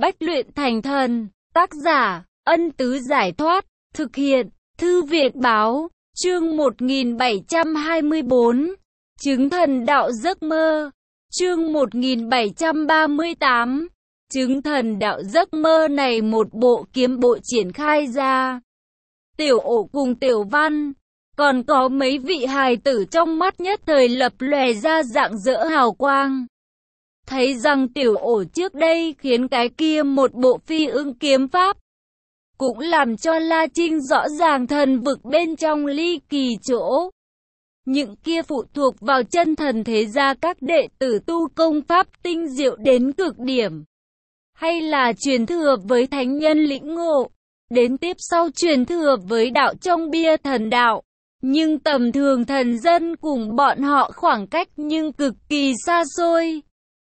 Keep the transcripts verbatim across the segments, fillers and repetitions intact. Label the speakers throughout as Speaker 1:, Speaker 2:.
Speaker 1: Bách luyện thành thần. Tác giả, Ân Tứ Giải Thoát. Thực hiện, Thư Viện Báo. Chương một nghìn bảy trăm hai mươi bốn. Chứng thần đạo giấc mơ. Chương một nghìn bảy trăm ba mươi tám. Chứng thần đạo giấc mơ này một bộ kiếm bộ triển khai ra. Tiểu Ổ cùng Tiểu Văn, còn có mấy vị hài tử trong mắt nhất thời lập lòe ra rạng rỡ hào quang. Thấy rằng Tiểu Ổ trước đây khiến cái kia một bộ phi ưng kiếm pháp, cũng làm cho La Trinh rõ ràng thần vực bên trong ly kỳ chỗ. Những kia phụ thuộc vào chân thần thế gia các đệ tử tu công pháp tinh diệu đến cực điểm, hay là truyền thừa với thánh nhân lĩnh ngộ, đến tiếp sau truyền thừa với đạo trong bia thần đạo. Nhưng tầm thường thần dân cùng bọn họ khoảng cách nhưng cực kỳ xa xôi.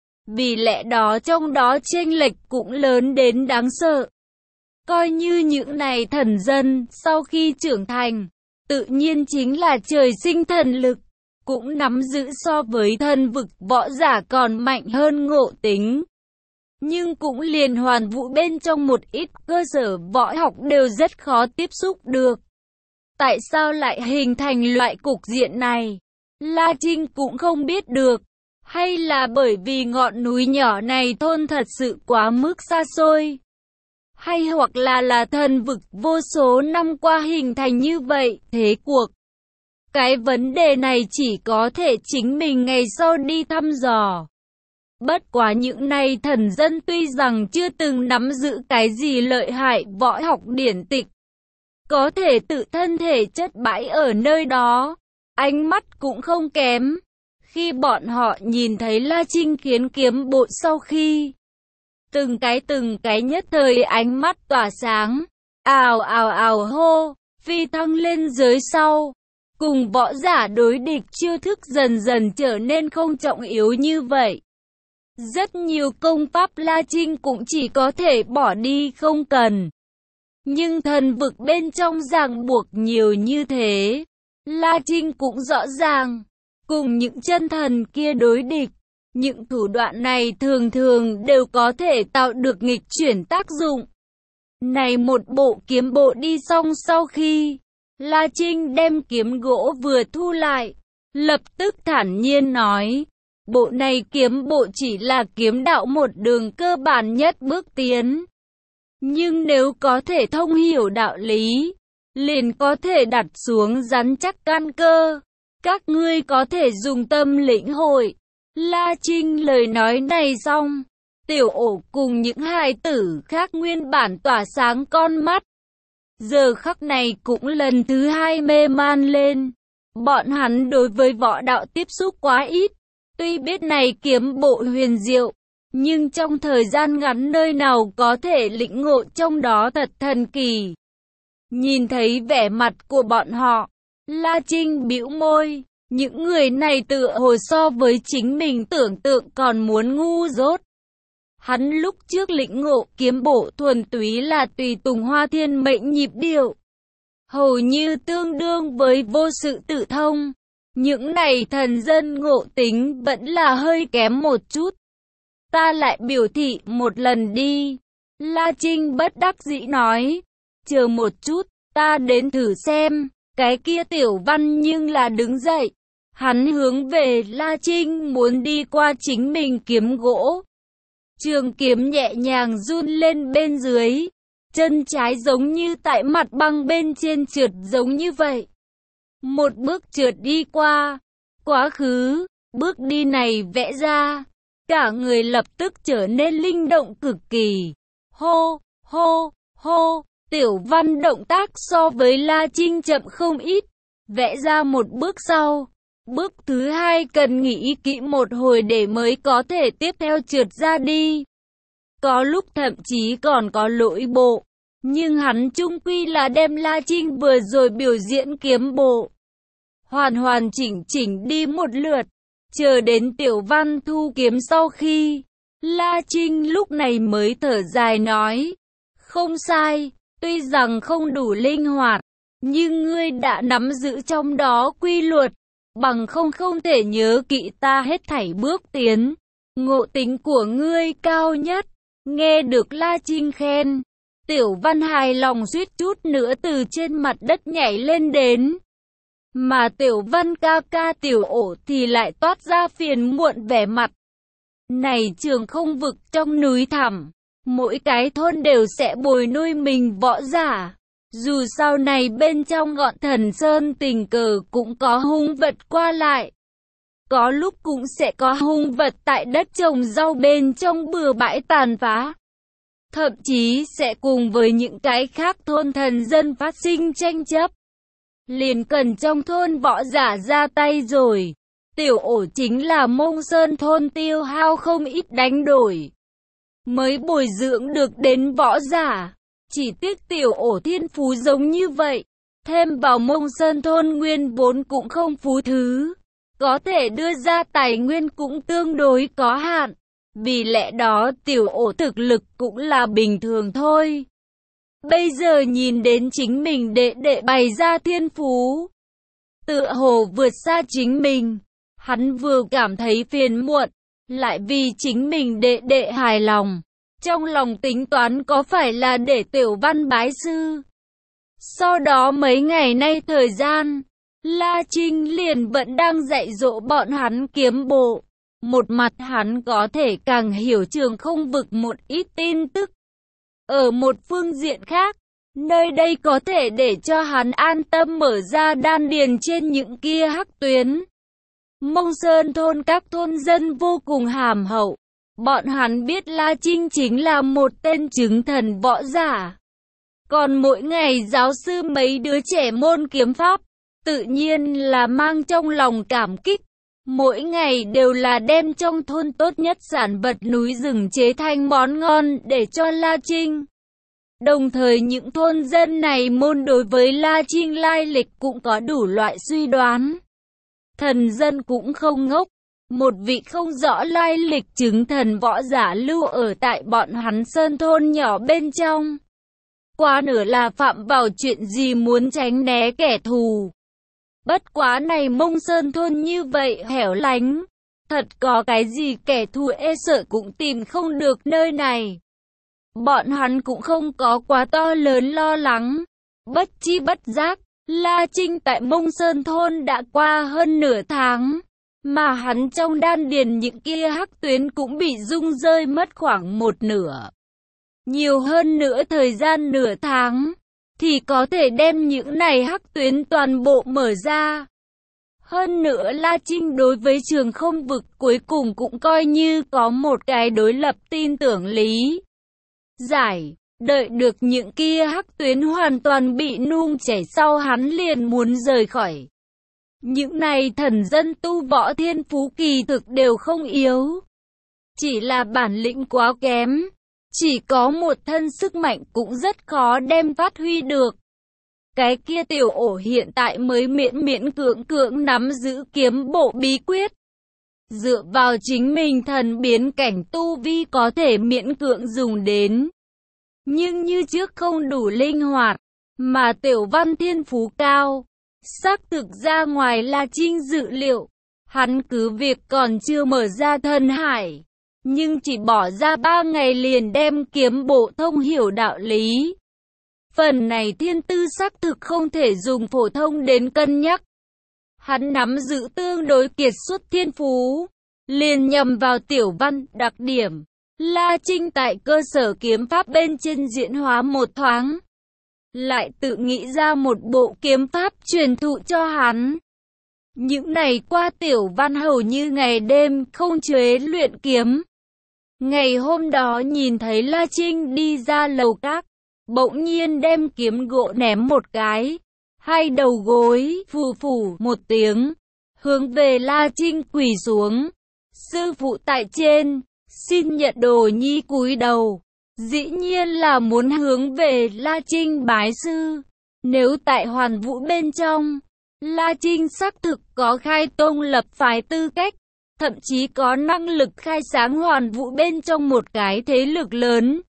Speaker 1: Vì lẽ đó trong đó chênh lệch cũng lớn đến đáng sợ. Coi như những này thần dân sau khi trưởng thành, tự nhiên chính là trời sinh thần lực, cũng nắm giữ so với thần vực võ giả còn mạnh hơn ngộ tính. Nhưng cũng liền hoàn vũ bên trong một ít cơ sở võ học đều rất khó tiếp xúc được. Tại sao lại hình thành loại cục diện này? La Trinh cũng không biết được. Hay là bởi vì ngọn núi nhỏ này thôn thật sự quá mức xa xôi? Hay hoặc là là thần vực vô số năm qua hình thành như vậy, thế cuộc? Cái vấn đề này chỉ có thể chính mình ngày sau đi thăm dò. Bất quá những này thần dân tuy rằng chưa từng nắm giữ cái gì lợi hại võ học điển tịch, có thể tự thân thể chất bãi ở nơi đó, ánh mắt cũng không kém. Khi bọn họ nhìn thấy La Trinh khiến kiếm bộ sau khi, từng cái từng cái nhất thời ánh mắt tỏa sáng, ào ào ào hô, phi thăng lên giới sau. Cùng võ giả đối địch chiêu thức dần dần trở nên không trọng yếu như vậy. Rất nhiều công pháp La Trinh cũng chỉ có thể bỏ đi không cần. Nhưng thần vực bên trong ràng buộc nhiều như thế, La Trinh cũng rõ ràng. Cùng những chân thần kia đối địch, những thủ đoạn này thường thường đều có thể tạo được nghịch chuyển tác dụng. Này một bộ kiếm bộ đi xong sau khi, La Trinh đem kiếm gỗ vừa thu lại, lập tức thản nhiên nói, bộ này kiếm bộ chỉ là kiếm đạo một đường cơ bản nhất bước tiến. Nhưng nếu có thể thông hiểu đạo lý, liền có thể đặt xuống rắn chắc căn cơ. Các ngươi có thể dùng tâm lĩnh hội. La Trinh lời nói này xong, Tiểu Ổ cùng những hài tử khác nguyên bản tỏa sáng con mắt, giờ khắc này cũng lần thứ hai mê man lên. Bọn hắn đối với võ đạo tiếp xúc quá ít, tuy biết này kiếm bộ huyền diệu, nhưng trong thời gian ngắn nơi nào có thể lĩnh ngộ trong đó thật thần kỳ. Nhìn thấy vẻ mặt của bọn họ, La Trinh bĩu môi, những người này tựa hồ so với chính mình tưởng tượng còn muốn ngu dốt. Hắn lúc trước lĩnh ngộ kiếm bộ thuần túy là tùy tùng Hoa Thiên mệnh nhịp điệu, hầu như tương đương với vô sự tự thông. Những này thần dân ngộ tính vẫn là hơi kém một chút. Ta lại biểu thị một lần đi. La Trinh bất đắc dĩ nói, chờ một chút, ta đến thử xem. Cái kia Tiểu Văn nhưng là đứng dậy. Hắn hướng về La Trinh muốn đi qua chính mình kiếm gỗ. Trường kiếm nhẹ nhàng run lên bên dưới. Chân trái giống như tại mặt băng bên trên trượt giống như vậy. Một bước trượt đi qua. Quá khứ, bước đi này vẽ ra. Cả người lập tức trở nên linh động cực kỳ. Hô, hô, hô. Tiểu Văn động tác so với La Trinh chậm không ít, vẽ ra một bước sau. Bước thứ hai cần nghĩ kỹ một hồi để mới có thể tiếp theo trượt ra đi. Có lúc thậm chí còn có lỗi bộ, nhưng hắn chung quy là đem La Trinh vừa rồi biểu diễn kiếm bộ hoàn hoàn chỉnh chỉnh đi một lượt. Chờ đến Tiểu Văn thu kiếm sau khi, La Trinh lúc này mới thở dài nói, không sai. Tuy rằng không đủ linh hoạt, nhưng ngươi đã nắm giữ trong đó quy luật, bằng không không thể nhớ kỹ ta hết thảy bước tiến. Ngộ tính của ngươi cao nhất, Nghe được La Trinh khen, Tiểu Văn hài lòng suýt chút nữa từ trên mặt đất nhảy lên đến. Mà Tiểu Văn ca ca Tiểu Ổ thì lại toát ra phiền muộn vẻ mặt. Này trường không vực trong núi thẳm, mỗi cái thôn đều sẽ bồi nuôi mình võ giả. Dù sau này bên trong ngọn Thần Sơn tình cờ cũng có hung vật qua lại. Có lúc cũng sẽ có hung vật tại đất trồng rau bên trong bừa bãi tàn phá. Thậm chí sẽ cùng với những cái khác thôn thần dân phát sinh tranh chấp. Liền cần trong thôn võ giả ra tay rồi. Tiểu Ổ chính là Mông Sơn thôn tiêu hao không ít đánh đổi mới bồi dưỡng được đến võ giả. Chỉ tiếc Tiểu Ổ thiên phú giống như vậy, thêm vào Mông Sơn thôn nguyên vốn cũng không phú thứ, có thể đưa ra tài nguyên cũng tương đối có hạn. Vì lẽ đó Tiểu Ổ thực lực cũng là bình thường thôi. Bây giờ nhìn đến chính mình đệ đệ bày ra thiên phú, tựa hồ vượt xa chính mình, hắn vừa cảm thấy phiền muộn, lại vì chính mình đệ đệ hài lòng. Trong lòng tính toán có phải là để Tiểu Văn bái sư. Sau đó mấy ngày nay thời gian, La Trinh liền vẫn đang dạy dỗ bọn hắn kiếm bộ. Một mặt hắn có thể càng hiểu trường không vực một ít tin tức. Ở một phương diện khác, nơi đây có thể để cho hắn an tâm mở ra đan điền trên những kia hắc tuyến. Mông Sơn thôn các thôn dân vô cùng hàm hậu. Bọn hắn biết La Trinh chính là một tên chứng thần võ giả. Còn mỗi ngày giáo sư mấy đứa trẻ môn kiếm pháp, tự nhiên là mang trong lòng cảm kích. Mỗi ngày đều là đem trong thôn tốt nhất sản vật núi rừng chế thành món ngon để cho La Trinh. Đồng thời những thôn dân này môn đối với La Trinh lai lịch cũng có đủ loại suy đoán. Thần dân cũng không ngốc. Một vị không rõ lai lịch chứng thần võ giả lưu ở tại bọn hắn sơn thôn nhỏ bên trong. Quá nửa là phạm vào chuyện gì muốn tránh né kẻ thù. Bất quá này Mông Sơn thôn như vậy hẻo lánh. Thật có cái gì kẻ thù e sợ cũng tìm không được nơi này. Bọn hắn cũng không có quá to lớn lo lắng. Bất chi bất giác, La Trinh tại Mông Sơn thôn đã qua hơn nửa tháng. Mà hắn trong đan điền những kia hắc tuyến cũng bị rung rơi mất khoảng một nửa. Nhiều hơn nữa thời gian nửa tháng, thì có thể đem những này hắc tuyến toàn bộ mở ra. Hơn nữa La Trinh đối với trường không vực cuối cùng cũng coi như có một cái đối lập tin tưởng lý giải. Đợi được những kia hắc tuyến hoàn toàn bị nung chảy sau hắn liền muốn rời khỏi. Những này thần dân tu võ thiên phú kỳ thực đều không yếu. Chỉ là bản lĩnh quá kém. Chỉ có một thân sức mạnh cũng rất khó đem phát huy được. Cái kia Tiểu Ổ hiện tại mới miễn miễn cưỡng cưỡng nắm giữ kiếm bộ bí quyết. Dựa vào chính mình thần biến cảnh tu vi có thể miễn cưỡng dùng đến. Nhưng như trước không đủ linh hoạt. Mà Tiểu Văn thiên phú cao. Xác thực ra ngoài La Trinh dự liệu. Hắn cứ việc còn chưa mở ra thân hải. Nhưng chỉ bỏ ra ba ngày liền đem kiếm bộ thông hiểu đạo lý. Phần này thiên tư xác thực không thể dùng phổ thông đến cân nhắc. Hắn nắm giữ tương đối kiệt xuất thiên phú. Liền nhầm vào Tiểu Văn đặc điểm. La Trinh tại cơ sở kiếm pháp bên trên diễn hóa một thoáng. Lại tự nghĩ ra một bộ kiếm pháp truyền thụ cho hắn. Những ngày qua Tiểu Văn hầu như ngày đêm không chế luyện kiếm. Ngày hôm đó nhìn thấy La Trinh đi ra lầu các, bỗng nhiên đem kiếm gỗ ném một cái, hai đầu gối phù phù một tiếng, hướng về La Trinh quỳ xuống. Sư phụ tại trên, xin nhận đồ nhi cúi đầu. Dĩ nhiên là muốn hướng về La Trinh bái sư. Nếu tại Hoàn Vũ bên trong, La Trinh xác thực có khai tông lập phái tư cách. Thậm chí có năng lực khai sáng Hoàn Vũ bên trong một cái thế lực lớn.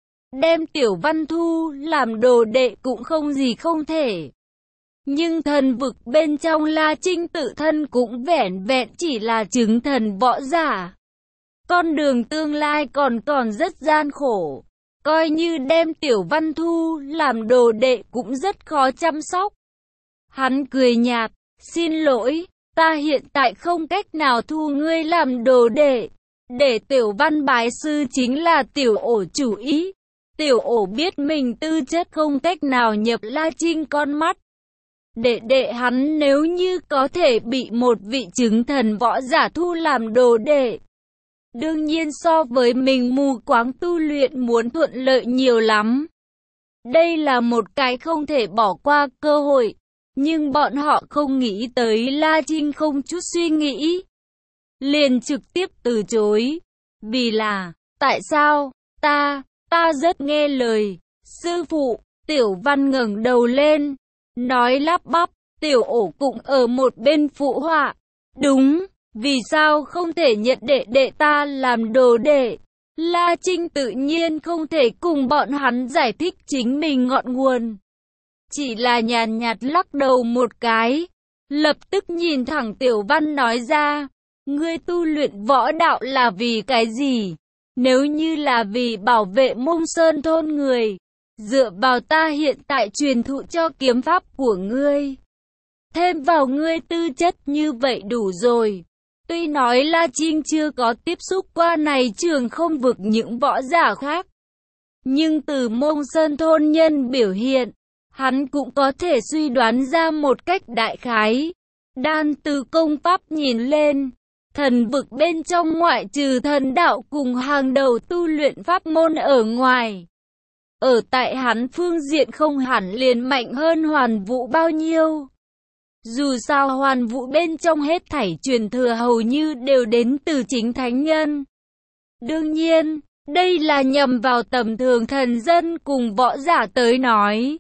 Speaker 1: Đem Tiểu Văn thu làm đồ đệ cũng không gì không thể. Nhưng thần vực bên trong La Trinh tự thân cũng vẻn vẹn chỉ là chứng thần võ giả. con đường tương lai còn còn rất gian khổ. Coi như đem Tiểu Văn thu làm đồ đệ cũng rất khó chăm sóc. Hắn cười nhạt, xin lỗi, ta hiện tại không cách nào thu ngươi làm đồ đệ. Để Tiểu Văn bái sư chính là Tiểu Ổ chủ ý. Tiểu Ổ biết mình tư chất không cách nào nhập La Trinh con mắt. Đệ đệ hắn nếu như có thể bị một vị chứng thần võ giả thu làm đồ đệ, đương nhiên so với mình mù quáng tu luyện muốn thuận lợi nhiều lắm. Đây là một cái không thể bỏ qua cơ hội, nhưng bọn họ không nghĩ tới La Trinh không chút suy nghĩ, liền trực tiếp từ chối. Vì là, tại sao, ta, ta rất nghe lời, sư phụ. Tiểu Văn ngẩng đầu lên, nói lắp bắp. Tiểu Ổ cũng ở một bên phụ họa. Đúng, vì sao không thể nhận đệ đệ ta làm đồ đệ? La Trinh tự nhiên không thể cùng bọn hắn giải thích chính mình ngọn nguồn. Chỉ là nhàn nhạt lắc đầu một cái, lập tức nhìn thẳng Tiểu Văn nói ra. Ngươi tu luyện võ đạo là vì cái gì? Nếu như là vì bảo vệ Mông Sơn thôn người, dựa vào ta hiện tại truyền thụ cho kiếm pháp của ngươi, thêm vào ngươi tư chất như vậy đủ rồi. Tuy nói La Trinh chưa có tiếp xúc qua này trường không vực những võ giả khác, nhưng từ Mông Sơn thôn nhân biểu hiện, hắn cũng có thể suy đoán ra một cách đại khái. Đan từ công pháp nhìn lên, thần vực bên trong ngoại trừ thần đạo cùng hàng đầu tu luyện pháp môn ở ngoài, ở tại hắn phương diện không hẳn liền mạnh hơn Hoàn Vũ bao nhiêu. Dù sao Hoàn Vũ bên trong hết thảy truyền thừa hầu như đều đến từ chính thánh nhân. Đương nhiên, đây là nhằm vào tầm thường thần dân cùng võ giả tới nói.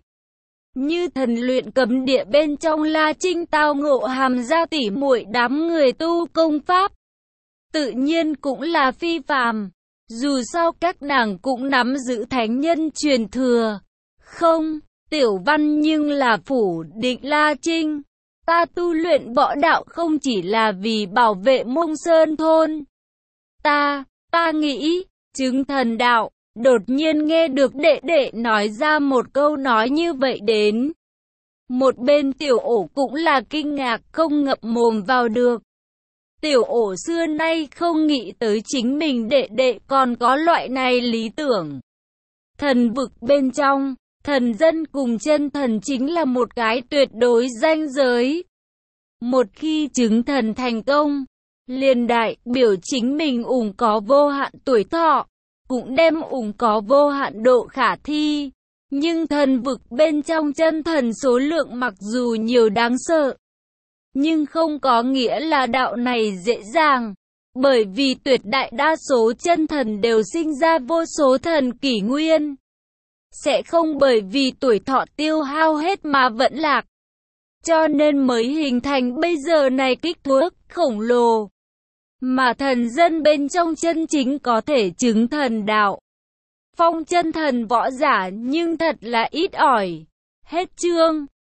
Speaker 1: Như thần luyện cấm địa bên trong La Trinh tao ngộ Hàm Gia tỷ muội đám người tu công pháp, tự nhiên cũng là phi phàm. Dù sao các nàng cũng nắm giữ thánh nhân truyền thừa. Không, Tiểu Văn nhưng là phủ định La Trinh. Ta tu luyện võ đạo không chỉ là vì bảo vệ Mông Sơn thôn. Ta, ta nghĩ, chứng thần đạo. Đột nhiên nghe được đệ đệ nói ra một câu nói như vậy đến. Một bên Tiểu Ổ cũng là kinh ngạc không ngậm mồm vào được. Tiểu Ổ xưa nay không nghĩ tới chính mình đệ đệ còn có loại này lý tưởng. Thần vực bên trong, thần dân cùng chân thần chính là một cái tuyệt đối ranh giới. Một khi chứng thần thành công, liền đại biểu chính mình ủng có vô hạn tuổi thọ, cũng đem ủng có vô hạn độ khả thi. Nhưng thần vực bên trong chân thần số lượng mặc dù nhiều đáng sợ, nhưng không có nghĩa là đạo này dễ dàng. Bởi vì tuyệt đại đa số chân thần đều sinh ra vô số thần kỷ nguyên, sẽ không bởi vì tuổi thọ tiêu hao hết mà vẫn lạc. Cho nên mới hình thành bây giờ này kích thước khổng lồ. Mà thần dân bên trong chân chính có thể chứng thần đạo, phong chân thần võ giả nhưng thật là ít ỏi. Hết chương.